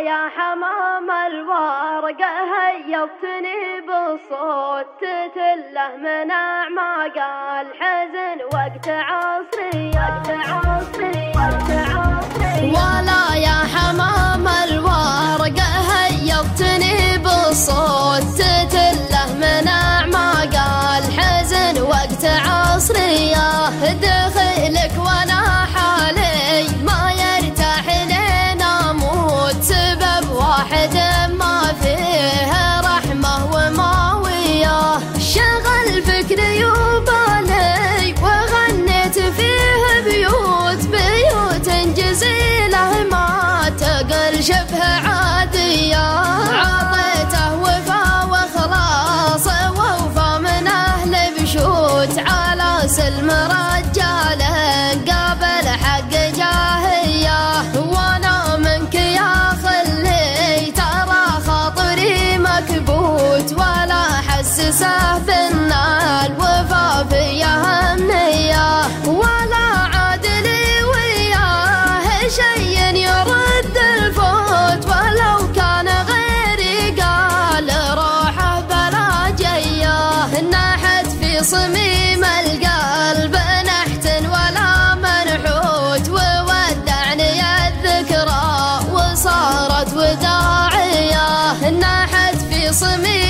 يا حمام الورقة هيبتني بالصوت تتله من أعماق الحزن وقت عصري ولا يا حمام الورقة هيبتني بالصوت تتله من أعماق الحزن وقت عصري دخلك وانا حالي ما يرتاح لين اموت سبب واحد ما فيه رحمه وما وياه شغل فكري وبالي وغنيت فيه بيوت جزيله ما تقل شبه عاديه عطيته وفا وخلاص ووفا من اهل بشوت على سلم رجاله قابل حق جاهيه وانا منك يا خلي ترى خاطري مكبوت ولا حسسه بان الوفا فيها همنيه ولا عادلي وياه شي يرد الفوت ولو كان غيري قال روحه بلا جيه نحت في صميم القلب نحت ولا منحوت وودعني الذكرى وصارت وداعيه نحت في صميم